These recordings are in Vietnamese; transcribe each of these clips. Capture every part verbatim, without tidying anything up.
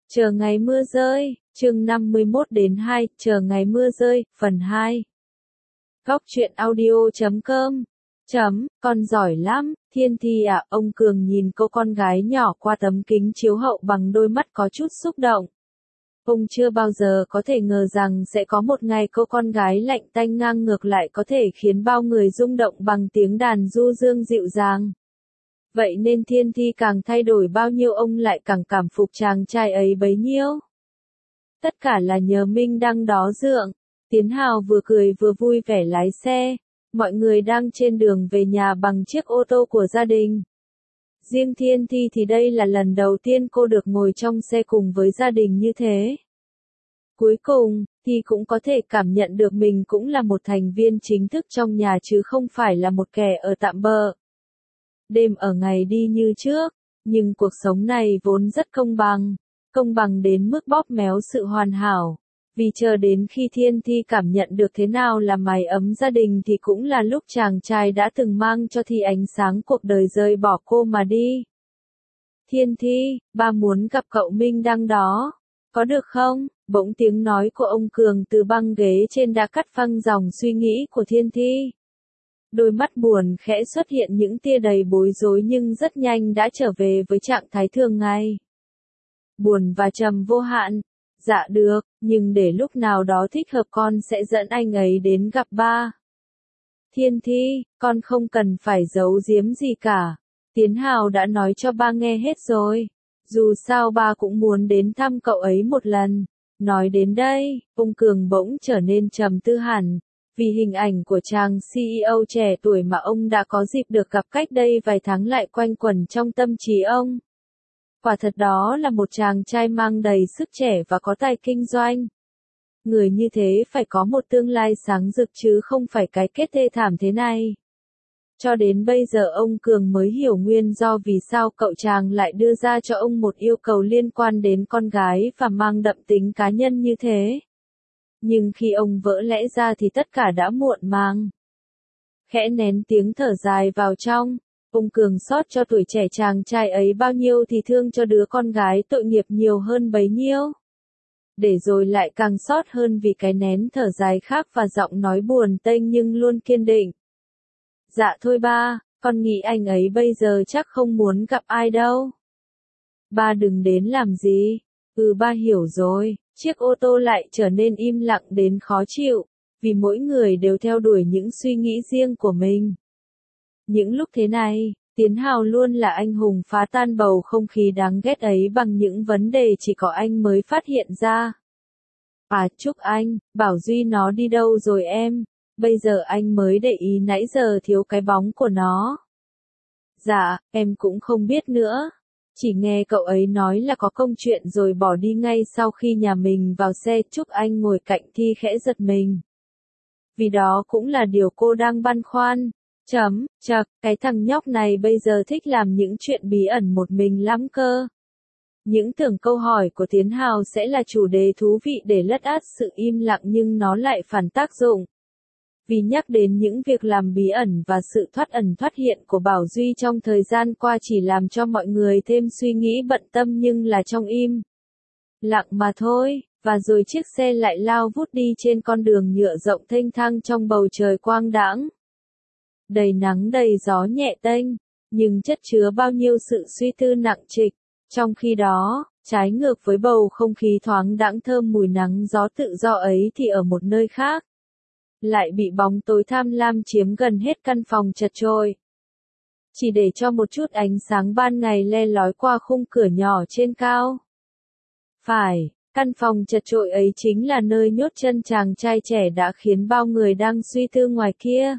Chờ ngày mưa rơi, chương năm mươi mốt đến hai, chờ ngày mưa rơi, phần hai. Góc truyện audio chấm com. Chấm, con giỏi lắm, Thiên Thi à, ông Cường nhìn cô con gái nhỏ qua tấm kính chiếu hậu bằng đôi mắt có chút xúc động. Ông chưa bao giờ có thể ngờ rằng sẽ có một ngày cô con gái lạnh tanh ngang ngược lại có thể khiến bao người rung động bằng tiếng đàn du dương dịu dàng. Vậy nên Thiên Thi càng thay đổi bao nhiêu ông lại càng cảm phục chàng trai ấy bấy nhiêu. Tất cả là nhờ Minh Đăng đó dượng. Tiến Hào vừa cười vừa vui vẻ lái xe. Mọi người đang trên đường về nhà bằng chiếc ô tô của gia đình. Riêng Thiên Thi thì đây là lần đầu tiên cô được ngồi trong xe cùng với gia đình như thế. Cuối cùng, thì cũng có thể cảm nhận được mình cũng là một thành viên chính thức trong nhà chứ không phải là một kẻ ở tạm bợ. Đêm ở ngày đi như trước, nhưng cuộc sống này vốn rất công bằng, công bằng đến mức bóp méo sự hoàn hảo. Vì chờ đến khi Thiên Thi cảm nhận được thế nào là mái ấm gia đình thì cũng là lúc chàng trai đã từng mang cho Thi ánh sáng cuộc đời rời bỏ cô mà đi. Thiên Thi, ba muốn gặp cậu Minh Đăng đó, có được không? Bỗng tiếng nói của ông Cường từ băng ghế trên đã cắt phăng dòng suy nghĩ của Thiên Thi. Đôi mắt buồn khẽ xuất hiện những tia đầy bối rối nhưng rất nhanh đã trở về với trạng thái thường ngày. Buồn và trầm vô hạn. Dạ được, nhưng để lúc nào đó thích hợp con sẽ dẫn anh ấy đến gặp ba. Thiên Thi, con không cần phải giấu giếm gì cả. Tiến Hào đã nói cho ba nghe hết rồi. Dù sao ba cũng muốn đến thăm cậu ấy một lần. Nói đến đây, ông Cường bỗng trở nên trầm tư hẳn. Vì hình ảnh của chàng xê e ô trẻ tuổi mà ông đã có dịp được gặp cách đây vài tháng lại quanh quẩn trong tâm trí ông. Quả thật đó là một chàng trai mang đầy sức trẻ và có tài kinh doanh. Người như thế phải có một tương lai sáng rực chứ không phải cái kết thê thảm thế này. Cho đến bây giờ ông Cường mới hiểu nguyên do vì sao cậu chàng lại đưa ra cho ông một yêu cầu liên quan đến con gái và mang đậm tính cá nhân như thế. Nhưng khi ông vỡ lẽ ra thì tất cả đã muộn màng. Khẽ nén tiếng thở dài vào trong, ông Cường xót cho tuổi trẻ chàng trai ấy bao nhiêu thì thương cho đứa con gái tội nghiệp nhiều hơn bấy nhiêu. Để rồi lại càng xót hơn vì cái nén thở dài khác và giọng nói buồn tênh nhưng luôn kiên định. Dạ thôi ba, con nghĩ anh ấy bây giờ chắc không muốn gặp ai đâu. Ba đừng đến làm gì. Ừ ba hiểu rồi. Chiếc ô tô lại trở nên im lặng đến khó chịu, vì mỗi người đều theo đuổi những suy nghĩ riêng của mình. Những lúc thế này, Tiến Hào luôn là anh hùng phá tan bầu không khí đáng ghét ấy bằng những vấn đề chỉ có anh mới phát hiện ra. À Trúc Anh, Bảo Duy nó đi đâu rồi em? Bây giờ anh mới để ý nãy giờ thiếu cái bóng của nó. Dạ, em cũng không biết nữa. Chỉ nghe cậu ấy nói là có công chuyện rồi bỏ đi ngay sau khi nhà mình vào xe. Trúc Anh ngồi cạnh Thi khẽ giật mình. Vì đó cũng là điều cô đang băn khoăn. Chấm, chật, cái thằng nhóc này bây giờ thích làm những chuyện bí ẩn một mình lắm cơ. Những tưởng câu hỏi của Tiến Hào sẽ là chủ đề thú vị để lất át sự im lặng nhưng nó lại phản tác dụng. Vì nhắc đến những việc làm bí ẩn và sự thoát ẩn thoát hiện của Bảo Duy trong thời gian qua chỉ làm cho mọi người thêm suy nghĩ bận tâm nhưng là trong im lặng mà thôi, và rồi chiếc xe lại lao vút đi trên con đường nhựa rộng thênh thang trong bầu trời quang đãng. Đầy nắng đầy gió nhẹ tênh, nhưng chất chứa bao nhiêu sự suy tư nặng trịch. Trong khi đó, trái ngược với bầu không khí thoáng đãng thơm mùi nắng gió tự do ấy thì ở một nơi khác, lại bị bóng tối tham lam chiếm gần hết căn phòng chật chội. Chỉ để cho một chút ánh sáng ban ngày le lói qua khung cửa nhỏ trên cao. Phải, căn phòng chật chội ấy chính là nơi nhốt chân chàng trai trẻ đã khiến bao người đang suy tư ngoài kia.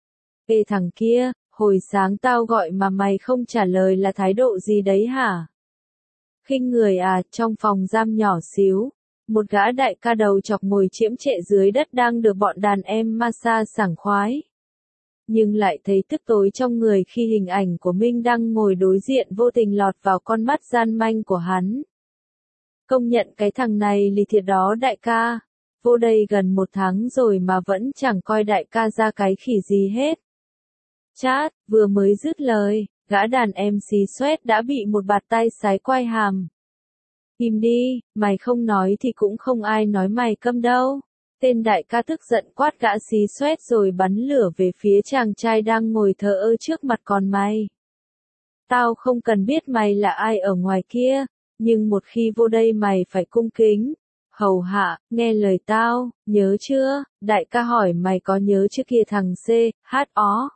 Ê thằng kia, hồi sáng tao gọi mà mày không trả lời là thái độ gì đấy hả? Khinh người à, trong phòng giam nhỏ xíu. Một gã đại ca đầu chọc ngồi chiếm trệ dưới đất đang được bọn đàn em massage sảng khoái. Nhưng lại thấy tức tối trong người khi hình ảnh của Minh Đăng ngồi đối diện vô tình lọt vào con mắt gian manh của hắn. Công nhận cái thằng này lì thiệt đó đại ca. Vô đây gần một tháng rồi mà vẫn chẳng coi đại ca ra cái khỉ gì hết. Chát, vừa mới dứt lời, gã đàn em xí xoét đã bị một bạt tay sái quai hàm. Im đi, mày không nói thì cũng không ai nói mày câm đâu. Tên đại ca tức giận quát gã xí xoét rồi bắn lửa về phía chàng trai đang ngồi thờ ơ trước mặt còn mày. Tao không cần biết mày là ai ở ngoài kia, nhưng một khi vô đây mày phải cung kính, hầu hạ, nghe lời tao, nhớ chưa? Đại ca hỏi mày có nhớ chưa kia thằng C, H ó.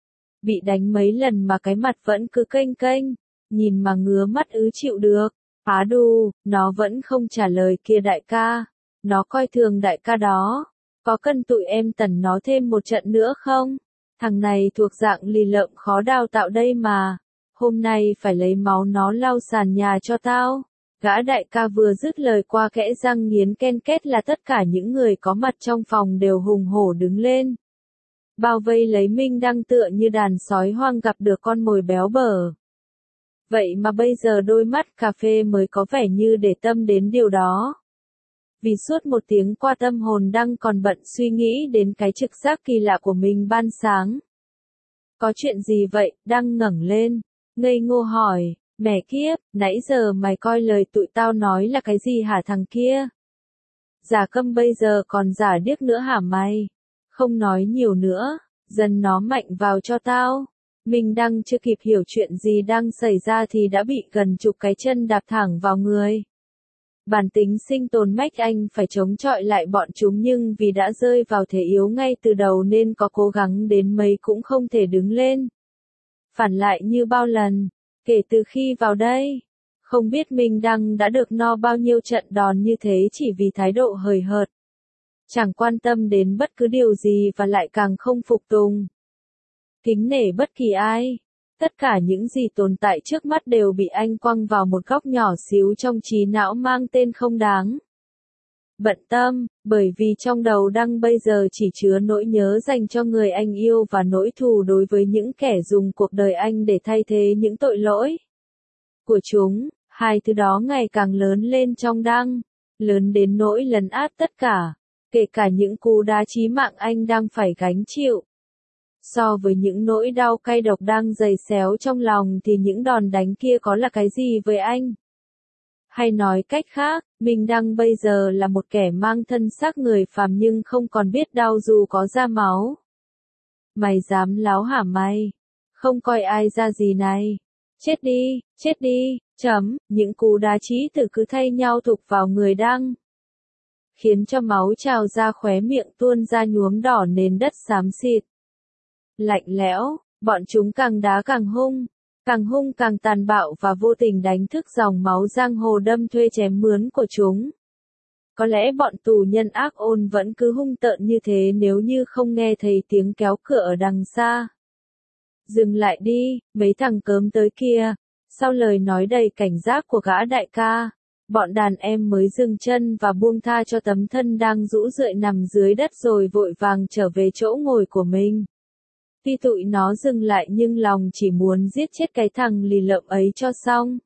Bị đánh mấy lần mà cái mặt vẫn cứ kênh kênh, nhìn mà ngứa mắt ứ chịu được. Á đù, nó vẫn không trả lời kia đại ca. Nó coi thường đại ca đó. Có cần tụi em tẩn nó thêm một trận nữa không? Thằng này thuộc dạng lì lợm khó đào tạo đây mà. Hôm nay phải lấy máu nó lau sàn nhà cho tao. Gã đại ca vừa dứt lời qua kẽ răng nghiến ken két là tất cả những người có mặt trong phòng đều hùng hổ đứng lên. Bao vây lấy Minh Đăng tựa như đàn sói hoang gặp được con mồi béo bở. Vậy mà bây giờ đôi mắt cà phê mới có vẻ như để tâm đến điều đó. Vì suốt một tiếng qua tâm hồn Đăng còn bận suy nghĩ đến cái trực giác kỳ lạ của mình ban sáng. Có chuyện gì vậy? Đăng ngẩng lên, ngây ngô hỏi, mẹ kiếp, nãy giờ mày coi lời tụi tao nói là cái gì hả thằng kia? Giả câm bây giờ còn giả điếc nữa hả mày? Không nói nhiều nữa, dần nó mạnh vào cho tao. Minh Đăng chưa kịp hiểu chuyện gì đang xảy ra thì đã bị gần chục cái chân đạp thẳng vào người. Bản tính sinh tồn mách anh phải chống chọi lại bọn chúng nhưng vì đã rơi vào thế yếu ngay từ đầu nên có cố gắng đến mấy cũng không thể đứng lên. Phản lại như bao lần, kể từ khi vào đây, không biết Minh Đăng đã được no bao nhiêu trận đòn như thế chỉ vì thái độ hời hợt. Chẳng quan tâm đến bất cứ điều gì và lại càng không phục tùng. Kính nể bất kỳ ai. Tất cả những gì tồn tại trước mắt đều bị anh quăng vào một góc nhỏ xíu trong trí não mang tên không đáng. Bận tâm, bởi vì trong đầu Đăng bây giờ chỉ chứa nỗi nhớ dành cho người anh yêu và nỗi thù đối với những kẻ dùng cuộc đời anh để thay thế những tội lỗi của chúng. Hai thứ đó ngày càng lớn lên trong Đăng, lớn đến nỗi lấn át tất cả, kể cả những cú đá chí mạng anh đang phải gánh chịu. So với những nỗi đau cay độc đang dày xéo trong lòng thì những đòn đánh kia có là cái gì với anh? Hay nói cách khác, Minh Đăng bây giờ là một kẻ mang thân xác người phàm nhưng không còn biết đau dù có ra máu. Mày dám láo hả mày? Không coi ai ra gì này. Chết đi, chết đi, chấm, những cú đá chí tử cứ thay nhau thục vào người Đăng, khiến cho máu trào ra khóe miệng tuôn ra nhuốm đỏ nền đất xám xịt. Lạnh lẽo, bọn chúng càng đá càng hung, càng hung càng tàn bạo và vô tình đánh thức dòng máu giang hồ đâm thuê chém mướn của chúng. Có lẽ bọn tù nhân ác ôn vẫn cứ hung tợn như thế nếu như không nghe thấy tiếng kéo cửa ở đằng xa. Dừng lại đi, mấy thằng cớm tới kia. Sau lời nói đầy cảnh giác của gã đại ca, bọn đàn em mới dừng chân và buông tha cho tấm thân đang rũ rượi nằm dưới đất rồi vội vàng trở về chỗ ngồi của mình. Tuy tụi nó dừng lại nhưng lòng chỉ muốn giết chết cái thằng lì lợm ấy cho xong.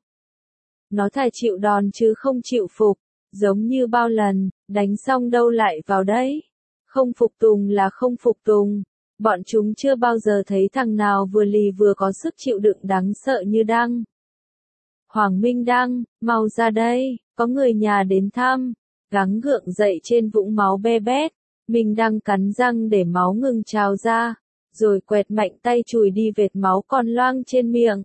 Nó thà chịu đòn chứ không chịu phục, giống như bao lần, đánh xong đâu lại vào đấy. Không phục tùng là không phục tùng. Bọn chúng chưa bao giờ thấy thằng nào vừa lì vừa có sức chịu đựng đáng sợ như Đăng. Hoàng Minh Đăng, mau ra đây, có người nhà đến thăm. Gắng gượng dậy trên vũng máu be bét. Minh Đăng cắn răng để máu ngừng trào ra, rồi quẹt mạnh tay chùi đi vệt máu còn loang trên miệng.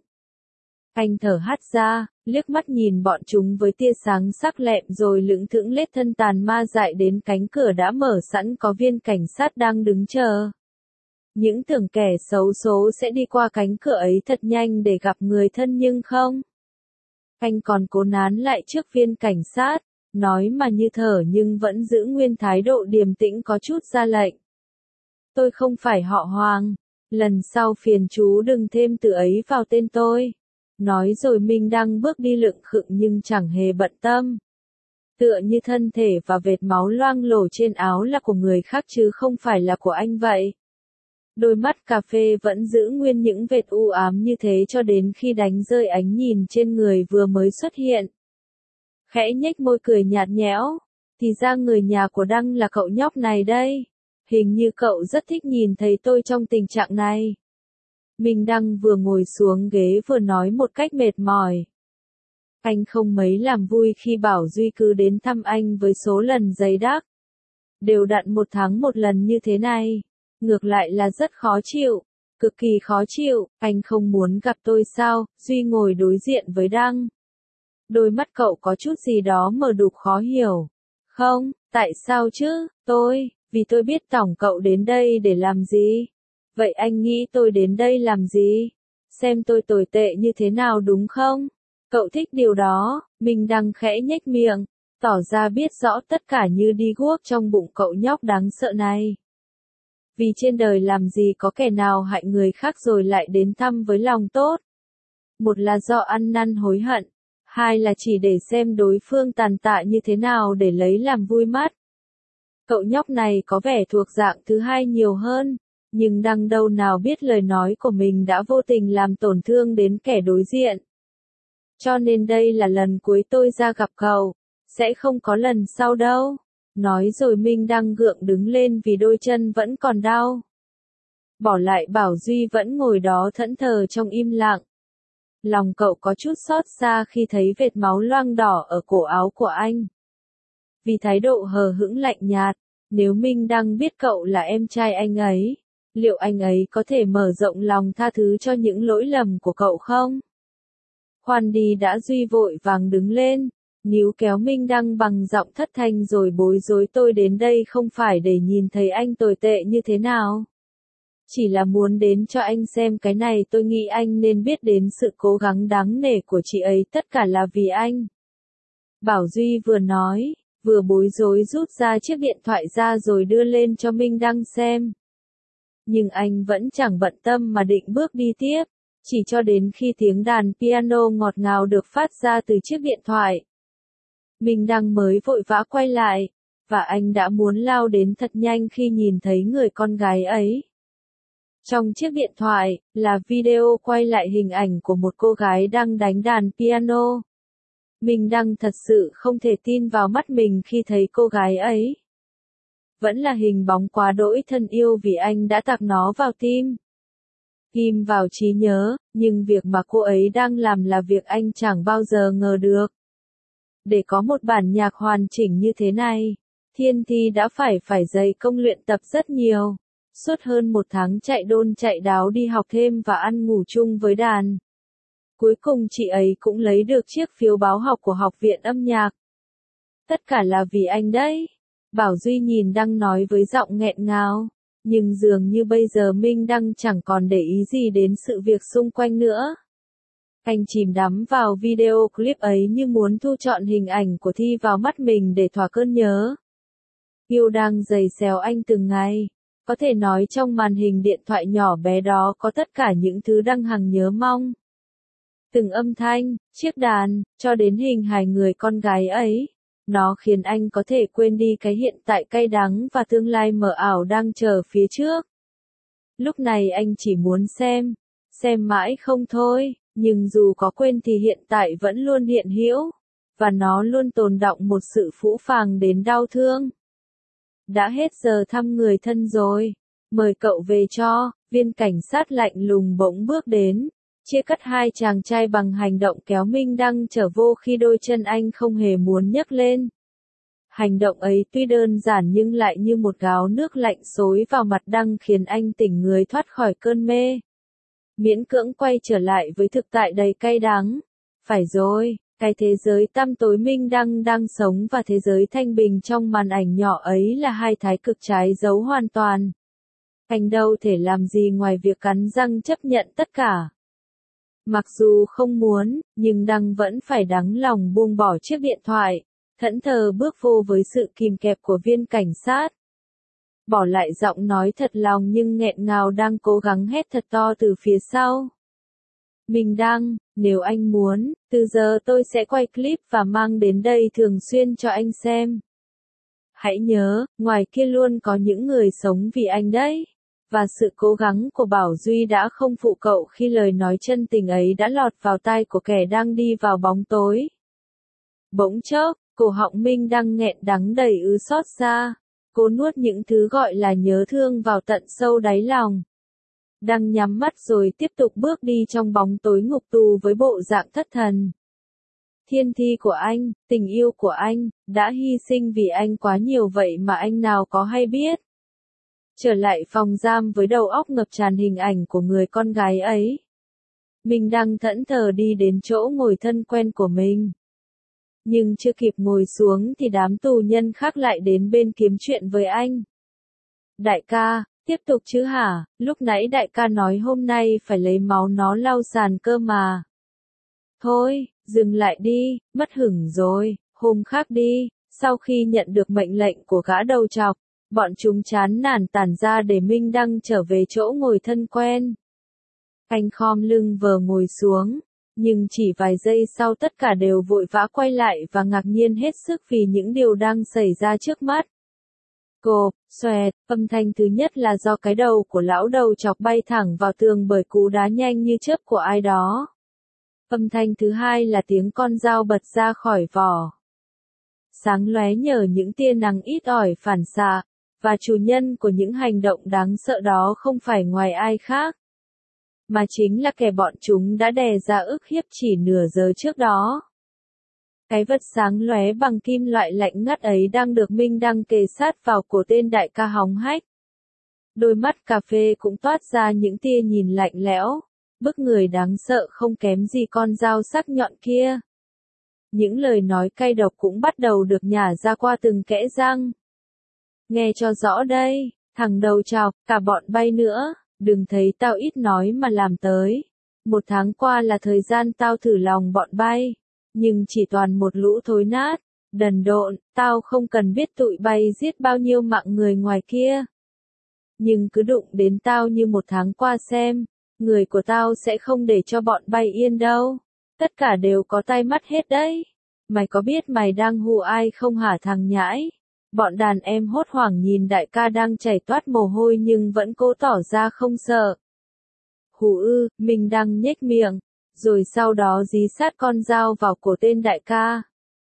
Anh thở hắt ra, liếc mắt nhìn bọn chúng với tia sáng sắc lẹm rồi lững thững lết thân tàn ma dại đến cánh cửa đã mở sẵn có viên cảnh sát đang đứng chờ. Những tưởng kẻ xấu số sẽ đi qua cánh cửa ấy thật nhanh để gặp người thân nhưng không. Anh còn cố nán lại trước viên cảnh sát, nói mà như thở nhưng vẫn giữ nguyên thái độ điềm tĩnh có chút ra lệnh. Tôi không phải họ Hoàng, lần sau phiền chú đừng thêm từ ấy vào tên tôi. Nói rồi Minh Đăng bước đi lững khựng nhưng chẳng hề bận tâm. Tựa như thân thể và vệt máu loang lổ trên áo là của người khác chứ không phải là của anh vậy. Đôi mắt cà phê vẫn giữ nguyên những vệt u ám như thế cho đến khi đánh rơi ánh nhìn trên người vừa mới xuất hiện. Khẽ nhếch môi cười nhạt nhẽo, thì ra người nhà của Đăng là cậu nhóc này đây. Hình như cậu rất thích nhìn thấy tôi trong tình trạng này. Minh Đăng vừa ngồi xuống ghế vừa nói một cách mệt mỏi. Anh không mấy làm vui khi Bảo Duy cứ đến thăm anh với số lần dày đặc. Đều đặn một tháng một lần như thế này. Ngược lại là rất khó chịu. Cực kỳ khó chịu, anh không muốn gặp tôi sao? Duy ngồi đối diện với Đăng. Đôi mắt cậu có chút gì đó mờ đục khó hiểu. Không, tại sao chứ? Tôi, vì tôi biết tổng cậu đến đây để làm gì. Vậy anh nghĩ tôi đến đây làm gì? Xem tôi tồi tệ như thế nào đúng không? Cậu thích điều đó, mình đang khẽ nhếch miệng, tỏ ra biết rõ tất cả như đi guốc trong bụng cậu nhóc đáng sợ này. Vì trên đời làm gì có kẻ nào hại người khác rồi lại đến thăm với lòng tốt. Một là do ăn năn hối hận, hai là chỉ để xem đối phương tàn tạ như thế nào để lấy làm vui mắt. Cậu nhóc này có vẻ thuộc dạng thứ hai nhiều hơn, nhưng Đăng đâu nào biết lời nói của mình đã vô tình làm tổn thương đến kẻ đối diện. Cho nên đây là lần cuối tôi ra gặp cậu, sẽ không có lần sau đâu. Nói rồi Minh Đăng gượng đứng lên vì đôi chân vẫn còn đau. Bỏ lại Bảo Duy vẫn ngồi đó thẫn thờ trong im lặng. Lòng cậu có chút xót xa khi thấy vệt máu loang đỏ ở cổ áo của anh. Vì thái độ hờ hững lạnh nhạt, nếu Minh Đăng biết cậu là em trai anh ấy, liệu anh ấy có thể mở rộng lòng tha thứ cho những lỗi lầm của cậu không? Khoan đi đã, Duy vội vàng đứng lên, níu kéo Minh Đăng bằng giọng thất thanh rồi bối rối, tôi đến đây không phải để nhìn thấy anh tồi tệ như thế nào. Chỉ là muốn đến cho anh xem cái này, tôi nghĩ anh nên biết đến sự cố gắng đáng nể của chị ấy, tất cả là vì anh. Bảo Duy vừa nói, vừa bối rối rút ra chiếc điện thoại ra rồi đưa lên cho Minh Đăng xem. Nhưng anh vẫn chẳng bận tâm mà định bước đi tiếp, chỉ cho đến khi tiếng đàn piano ngọt ngào được phát ra từ chiếc điện thoại. Minh Đăng mới vội vã quay lại, và anh đã muốn lao đến thật nhanh khi nhìn thấy người con gái ấy. Trong chiếc điện thoại, là video quay lại hình ảnh của một cô gái đang đánh đàn piano. Minh Đăng thật sự không thể tin vào mắt mình khi thấy cô gái ấy. Vẫn là hình bóng quá đỗi thân yêu vì anh đã tạc nó vào tim. Ghim vào trí nhớ, nhưng việc mà cô ấy đang làm là việc anh chẳng bao giờ ngờ được. Để có một bản nhạc hoàn chỉnh như thế này, Thiên Thi đã phải phải dày công luyện tập rất nhiều. Suốt hơn một tháng chạy đôn chạy đáo đi học thêm và ăn ngủ chung với đàn. Cuối cùng chị ấy cũng lấy được chiếc phiếu báo học của học viện âm nhạc. Tất cả là vì anh đấy. Bảo Duy nhìn Đăng nói với giọng nghẹn ngào. Nhưng dường như bây giờ Minh Đăng chẳng còn để ý gì đến sự việc xung quanh nữa. Anh chìm đắm vào video clip ấy như muốn thu trọn hình ảnh của Thi vào mắt mình để thỏa cơn nhớ. Yêu đang giày xéo anh từng ngày. Có thể nói trong màn hình điện thoại nhỏ bé đó có tất cả những thứ Đăng hằng nhớ mong. Từng âm thanh, chiếc đàn, cho đến hình hài người con gái ấy. Nó khiến anh có thể quên đi cái hiện tại cay đắng và tương lai mờ ảo đang chờ phía trước. Lúc này anh chỉ muốn xem, xem mãi không thôi, nhưng dù có quên thì hiện tại vẫn luôn hiện hữu, và nó luôn tồn đọng một sự phũ phàng đến đau thương. Đã hết giờ thăm người thân rồi, mời cậu về cho, viên cảnh sát lạnh lùng bỗng bước đến, chia cắt hai chàng trai bằng hành động kéo Minh Đăng trở vô khi đôi chân anh không hề muốn nhấc lên. Hành động ấy tuy đơn giản nhưng lại như một gáo nước lạnh xối vào mặt Đăng khiến anh tỉnh người thoát khỏi cơn mê. Miễn cưỡng quay trở lại với thực tại đầy cay đắng. Phải rồi, cái thế giới tăm tối Minh Đăng đang sống và thế giới thanh bình trong màn ảnh nhỏ ấy là hai thái cực trái dấu hoàn toàn. Anh đâu thể làm gì ngoài việc cắn răng chấp nhận tất cả. Mặc dù không muốn, nhưng Đăng vẫn phải đắng lòng buông bỏ chiếc điện thoại, thẫn thờ bước vô với sự kìm kẹp của viên cảnh sát. Bỏ lại giọng nói thật lòng nhưng nghẹn ngào đang cố gắng hét thật to từ phía sau. Minh Đăng, nếu anh muốn, từ giờ tôi sẽ quay clip và mang đến đây thường xuyên cho anh xem. Hãy nhớ, ngoài kia luôn có những người sống vì anh đấy. Và sự cố gắng của Bảo Duy đã không phụ cậu khi lời nói chân tình ấy đã lọt vào tai của kẻ đang đi vào bóng tối. Bỗng chốc, cổ họng Minh Đăng nghẹn đắng đầy ứ xót xa. Cố nuốt những thứ gọi là nhớ thương vào tận sâu đáy lòng. Đăng nhắm mắt rồi tiếp tục bước đi trong bóng tối ngục tù với bộ dạng thất thần. thiên thi của anh, tình yêu của anh, đã hy sinh vì anh quá nhiều vậy mà anh nào có hay biết. Trở lại phòng giam với đầu óc ngập tràn hình ảnh của người con gái ấy. Minh Đăng thẫn thờ đi đến chỗ ngồi thân quen của mình. Nhưng chưa kịp ngồi xuống thì đám tù nhân khác lại đến bên kiếm chuyện với anh. Đại ca, tiếp tục chứ hả, lúc nãy đại ca nói hôm nay phải lấy máu nó lau sàn cơ mà. Thôi, dừng lại đi, mất hứng rồi, hôm khác đi. Sau khi nhận được mệnh lệnh của gã đầu trọc, bọn chúng chán nản tản ra để Minh Đăng trở về chỗ ngồi thân quen. Anh khom lưng vờ ngồi xuống, nhưng chỉ vài giây sau tất cả đều vội vã quay lại và ngạc nhiên hết sức vì những điều đang xảy ra trước mắt. Cộp, xoẹt, âm thanh thứ nhất là do cái đầu của lão đầu chọc bay thẳng vào tường bởi cú đá nhanh như chớp của ai đó. Âm thanh thứ hai là tiếng con dao bật ra khỏi vỏ. Sáng lóe nhờ những tia nắng ít ỏi phản xạ, và chủ nhân của những hành động đáng sợ đó không phải ngoài ai khác, mà chính là kẻ bọn chúng đã đè ra ức hiếp chỉ nửa giờ trước đó. Cái vật sáng lóe bằng kim loại lạnh ngắt ấy đang được Minh Đăng kề sát vào cổ tên đại ca hóng hách. Đôi mắt cà phê cũng toát ra những tia nhìn lạnh lẽo, bức người đáng sợ không kém gì con dao sắc nhọn kia. Những lời nói cay độc cũng bắt đầu được nhả ra qua từng kẽ răng. Nghe cho rõ đây, thằng đầu trọc, cả bọn bay nữa, đừng thấy tao ít nói mà làm tới. Một tháng qua là thời gian tao thử lòng bọn bay, nhưng chỉ toàn một lũ thối nát, đần độn, tao không cần biết tụi bay giết bao nhiêu mạng người ngoài kia. Nhưng cứ đụng đến tao như một tháng qua xem, người của tao sẽ không để cho bọn bay yên đâu. Tất cả đều có tai mắt hết đấy. Mày có biết mày đang hù ai không hả thằng nhãi? Bọn đàn em hốt hoảng nhìn đại ca đang chảy toát mồ hôi nhưng vẫn cố tỏ ra không sợ. Hù ư, mình đang nhếch miệng, rồi sau đó dí sát con dao vào cổ tên đại ca.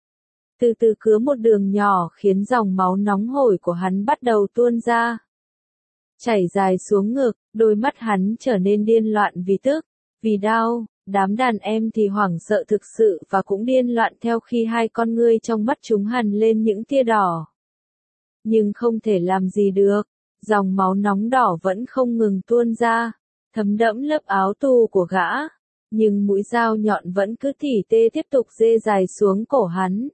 Từ từ cứa một đường nhỏ khiến dòng máu nóng hổi của hắn bắt đầu tuôn ra. Chảy dài xuống ngực, đôi mắt hắn trở nên điên loạn vì tức, vì đau. Đám đàn em thì hoảng sợ thực sự và cũng điên loạn theo khi hai con ngươi trong mắt chúng hằn lên những tia đỏ. Nhưng không thể làm gì được, dòng máu nóng đỏ vẫn không ngừng tuôn ra, thấm đẫm lớp áo tù của gã, nhưng mũi dao nhọn vẫn cứ tỉ tê tiếp tục dê dài xuống cổ hắn.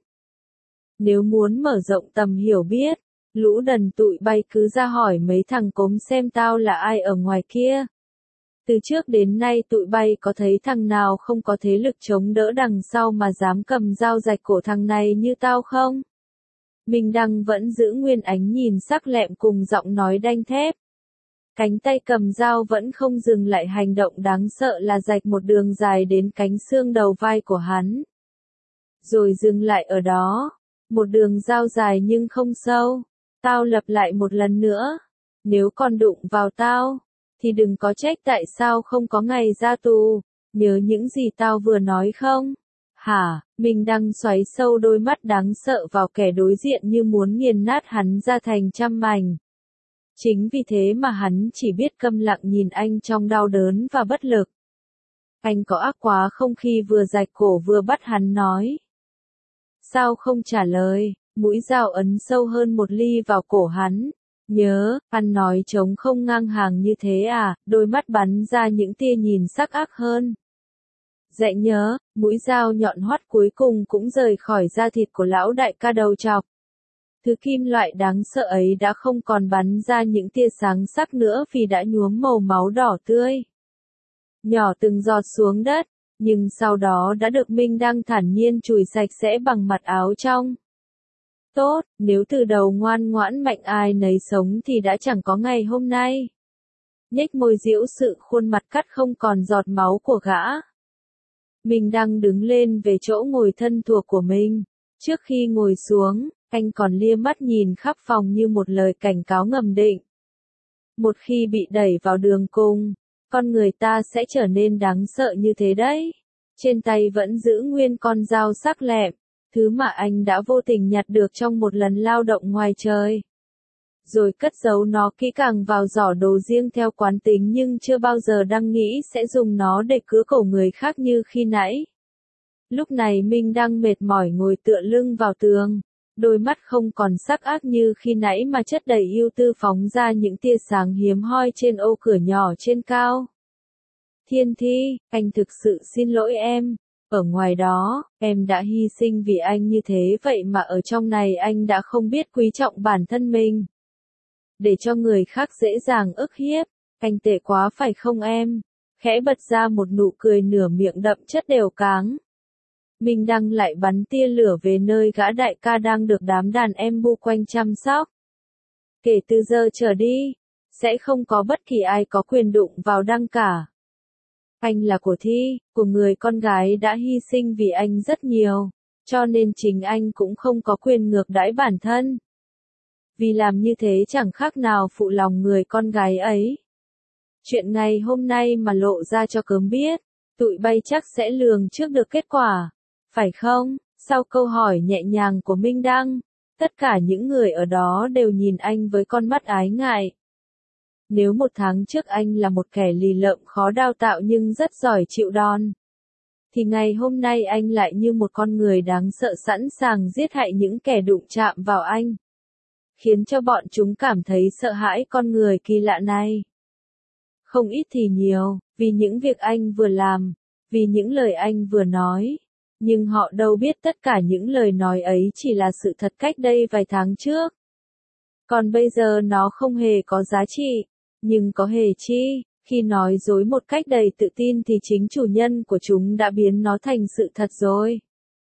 Nếu muốn mở rộng tầm hiểu biết, lũ đần tụi bay cứ ra hỏi mấy thằng cốm xem tao là ai ở ngoài kia. Từ trước đến nay tụi bay có thấy thằng nào không có thế lực chống đỡ đằng sau mà dám cầm dao rạch cổ thằng này như tao không? Minh Đăng vẫn giữ nguyên ánh nhìn sắc lẹm cùng giọng nói đanh thép. Cánh tay cầm dao vẫn không dừng lại hành động đáng sợ là rạch một đường dài đến cánh xương đầu vai của hắn. Rồi dừng lại ở đó. Một đường dao dài nhưng không sâu. Tao lặp lại một lần nữa. Nếu còn đụng vào tao, thì đừng có trách tại sao không có ngày ra tù. Nhớ những gì tao vừa nói không? Hả, Minh Đăng xoáy sâu đôi mắt đáng sợ vào kẻ đối diện như muốn nghiền nát hắn ra thành trăm mảnh. Chính vì thế mà hắn chỉ biết câm lặng nhìn anh trong đau đớn và bất lực. Anh có ác quá không khi vừa rạch cổ vừa bắt hắn nói. Sao không trả lời, mũi dao ấn sâu hơn một ly vào cổ hắn. Nhớ, ăn nói trống không ngang hàng như thế à, đôi mắt bắn ra những tia nhìn sắc ác hơn. Dạy nhớ, mũi dao nhọn hoắt cuối cùng cũng rời khỏi da thịt của lão đại ca đầu trọc. Thứ kim loại đáng sợ ấy đã không còn bắn ra những tia sáng sắc nữa vì đã nhuốm màu máu đỏ tươi. Nhỏ từng giọt xuống đất, nhưng sau đó đã được Minh Đăng thản nhiên chùi sạch sẽ bằng mặt áo trong. Tốt, nếu từ đầu ngoan ngoãn mạnh ai nấy sống thì đã chẳng có ngày hôm nay. Nhếch môi giễu sự khuôn mặt cắt không còn giọt máu của gã. Minh Đăng đứng lên về chỗ ngồi thân thuộc của mình. Trước khi ngồi xuống, anh còn lia mắt nhìn khắp phòng như một lời cảnh cáo ngầm định. Một khi bị đẩy vào đường cùng, con người ta sẽ trở nên đáng sợ như thế đấy. Trên tay vẫn giữ nguyên con dao sắc lẹm, thứ mà anh đã vô tình nhặt được trong một lần lao động ngoài trời. Rồi cất giấu nó kỹ càng vào giỏ đồ riêng theo quán tính nhưng chưa bao giờ đang nghĩ sẽ dùng nó để cứa cổ người khác như khi nãy. Lúc này Minh đang mệt mỏi ngồi tựa lưng vào tường, đôi mắt không còn sắc ác như khi nãy mà chất đầy ưu tư phóng ra những tia sáng hiếm hoi trên ô cửa nhỏ trên cao. Thiên Thi, anh thực sự xin lỗi em. Ở ngoài đó, em đã hy sinh vì anh như thế vậy mà ở trong này anh đã không biết quý trọng bản thân mình. Để cho người khác dễ dàng ức hiếp, anh tệ quá phải không em? Khẽ bật ra một nụ cười nửa miệng đậm chất đều cáng. Minh Đăng lại bắn tia lửa về nơi gã đại ca đang được đám đàn em bu quanh chăm sóc. Kể từ giờ trở đi, sẽ không có bất kỳ ai có quyền đụng vào Đăng cả. Anh là của Thi, của người con gái đã hy sinh vì anh rất nhiều, cho nên chính anh cũng không có quyền ngược đãi bản thân. Vì làm như thế chẳng khác nào phụ lòng người con gái ấy. Chuyện ngày hôm nay mà lộ ra cho cớm biết, tụi bay chắc sẽ lường trước được kết quả, phải không? Sau câu hỏi nhẹ nhàng của Minh Đăng, tất cả những người ở đó đều nhìn anh với con mắt ái ngại. Nếu một tháng trước anh là một kẻ lì lợm khó đào tạo nhưng rất giỏi chịu đòn, thì ngày hôm nay anh lại như một con người đáng sợ sẵn sàng giết hại những kẻ đụng chạm vào anh, khiến cho bọn chúng cảm thấy sợ hãi con người kỳ lạ này. Không ít thì nhiều, vì những việc anh vừa làm, vì những lời anh vừa nói. Nhưng họ đâu biết tất cả những lời nói ấy chỉ là sự thật cách đây vài tháng trước. Còn bây giờ nó không hề có giá trị, nhưng có hề chi, khi nói dối một cách đầy tự tin thì chính chủ nhân của chúng đã biến nó thành sự thật rồi.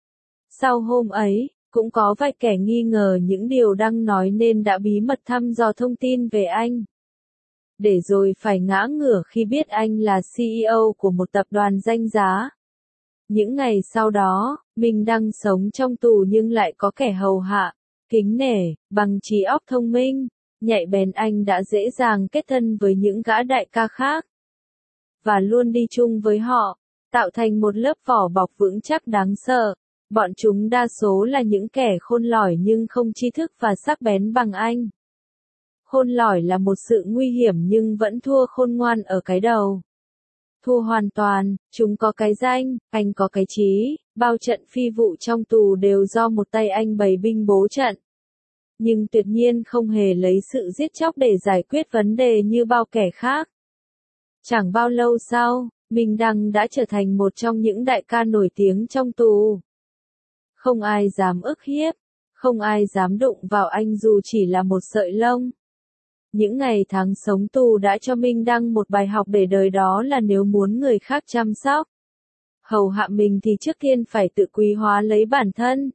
Sau hôm ấy, cũng có vài kẻ nghi ngờ những điều Đăng nói nên đã bí mật thăm dò thông tin về anh. Để rồi phải ngã ngửa khi biết anh là xê e ô của một tập đoàn danh giá. Những ngày sau đó, Minh Đăng sống trong tù nhưng lại có kẻ hầu hạ, kính nể, bằng trí óc thông minh, nhạy bén anh đã dễ dàng kết thân với những gã đại ca khác. Và luôn đi chung với họ, tạo thành một lớp vỏ bọc vững chắc đáng sợ. Bọn chúng đa số là những kẻ khôn lỏi nhưng không tri thức và sắc bén bằng anh. Khôn lỏi là một sự nguy hiểm nhưng vẫn thua khôn ngoan ở cái đầu. Thua hoàn toàn, chúng có cái danh, anh có cái trí, bao trận phi vụ trong tù đều do một tay anh bày binh bố trận. Nhưng tuyệt nhiên không hề lấy sự giết chóc để giải quyết vấn đề như bao kẻ khác. Chẳng bao lâu sau, Minh Đăng đã trở thành một trong những đại ca nổi tiếng trong tù. Không ai dám ức hiếp, không ai dám đụng vào anh dù chỉ là một sợi lông. Những ngày tháng sống tù đã cho Minh Đăng một bài học để đời, đó là nếu muốn người khác chăm sóc, hầu hạ mình thì trước tiên phải tự quý hóa lấy bản thân.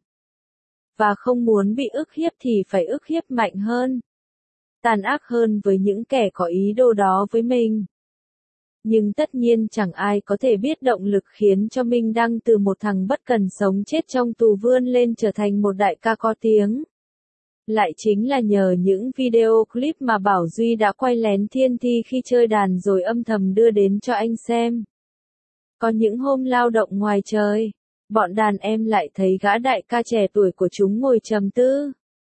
Và không muốn bị ức hiếp thì phải ức hiếp mạnh hơn, tàn ác hơn với những kẻ có ý đồ đó với mình. Nhưng tất nhiên chẳng ai có thể biết động lực khiến cho Minh Đăng từ một thằng bất cần sống chết trong tù vươn lên trở thành một đại ca có tiếng. Lại chính là nhờ những video clip mà Bảo Duy đã quay lén Thiên Thi khi chơi đàn rồi âm thầm đưa đến cho anh xem. Có những hôm lao động ngoài trời, bọn đàn em lại thấy gã đại ca trẻ tuổi của chúng ngồi trầm tư,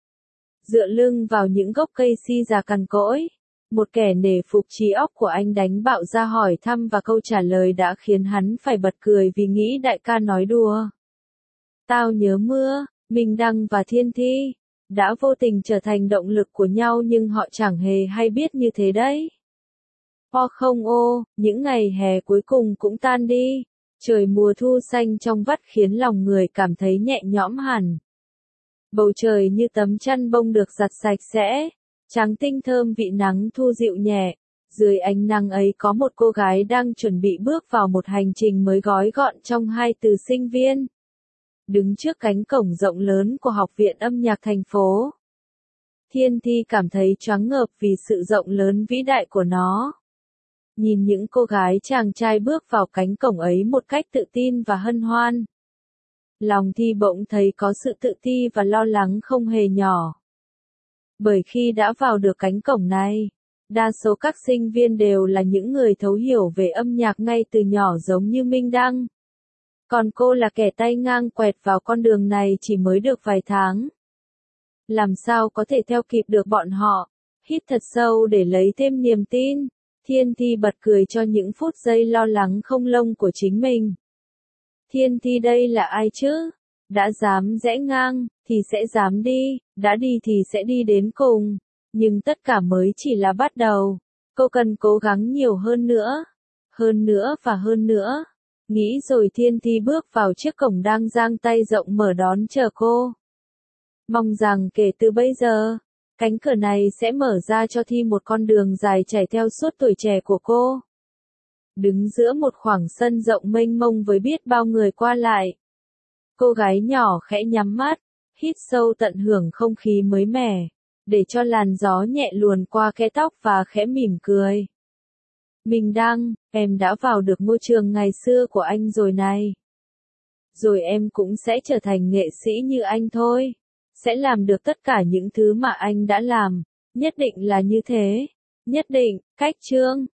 dựa lưng vào những gốc cây si già cằn cỗi. Một kẻ nể phục trí óc của anh đánh bạo ra hỏi thăm và câu trả lời đã khiến hắn phải bật cười vì nghĩ đại ca nói đùa. Tao nhớ mưa, Minh Đăng và Thiên Thi đã vô tình trở thành động lực của nhau nhưng họ chẳng hề hay biết như thế đấy. O không ô, những ngày hè cuối cùng cũng tan đi, trời mùa thu xanh trong vắt khiến lòng người cảm thấy nhẹ nhõm hẳn. Bầu trời như tấm chăn bông được giặt sạch sẽ, trắng tinh thơm vị nắng thu dịu nhẹ. Dưới ánh nắng ấy có một cô gái đang chuẩn bị bước vào một hành trình mới gói gọn trong hai từ sinh viên. Đứng trước cánh cổng rộng lớn của Học viện âm nhạc thành phố, Thiên Thi cảm thấy choáng ngợp vì sự rộng lớn vĩ đại của nó. Nhìn những cô gái chàng trai bước vào cánh cổng ấy một cách tự tin và hân hoan, lòng Thi bỗng thấy có sự tự ti và lo lắng không hề nhỏ. Bởi khi đã vào được cánh cổng này, đa số các sinh viên đều là những người thấu hiểu về âm nhạc ngay từ nhỏ giống như Minh Đăng. Còn cô là kẻ tay ngang quẹt vào con đường này chỉ mới được vài tháng. Làm sao có thể theo kịp được bọn họ? Hít thật sâu để lấy thêm niềm tin, Thiên Thi bật cười cho những phút giây lo lắng không lông của chính mình. Thiên Thi đây là ai chứ? Đã dám rẽ ngang, thì sẽ dám đi, đã đi thì sẽ đi đến cùng. Nhưng tất cả mới chỉ là bắt đầu. Cô cần cố gắng nhiều hơn nữa. Hơn nữa và hơn nữa. Nghĩ rồi Thiên Thi bước vào chiếc cổng đang dang tay rộng mở đón chờ cô. Mong rằng kể từ bây giờ, cánh cửa này sẽ mở ra cho Thi một con đường dài trải theo suốt tuổi trẻ của cô. Đứng giữa một khoảng sân rộng mênh mông với biết bao người qua lại. Cô gái nhỏ khẽ nhắm mắt, hít sâu tận hưởng không khí mới mẻ, để cho làn gió nhẹ luồn qua kẽ tóc và khẽ mỉm cười. Minh Đăng, em đã vào được môi trường ngày xưa của anh rồi này. Rồi em cũng sẽ trở thành nghệ sĩ như anh thôi. Sẽ làm được tất cả những thứ mà anh đã làm. Nhất định là như thế. Nhất định, cách chương.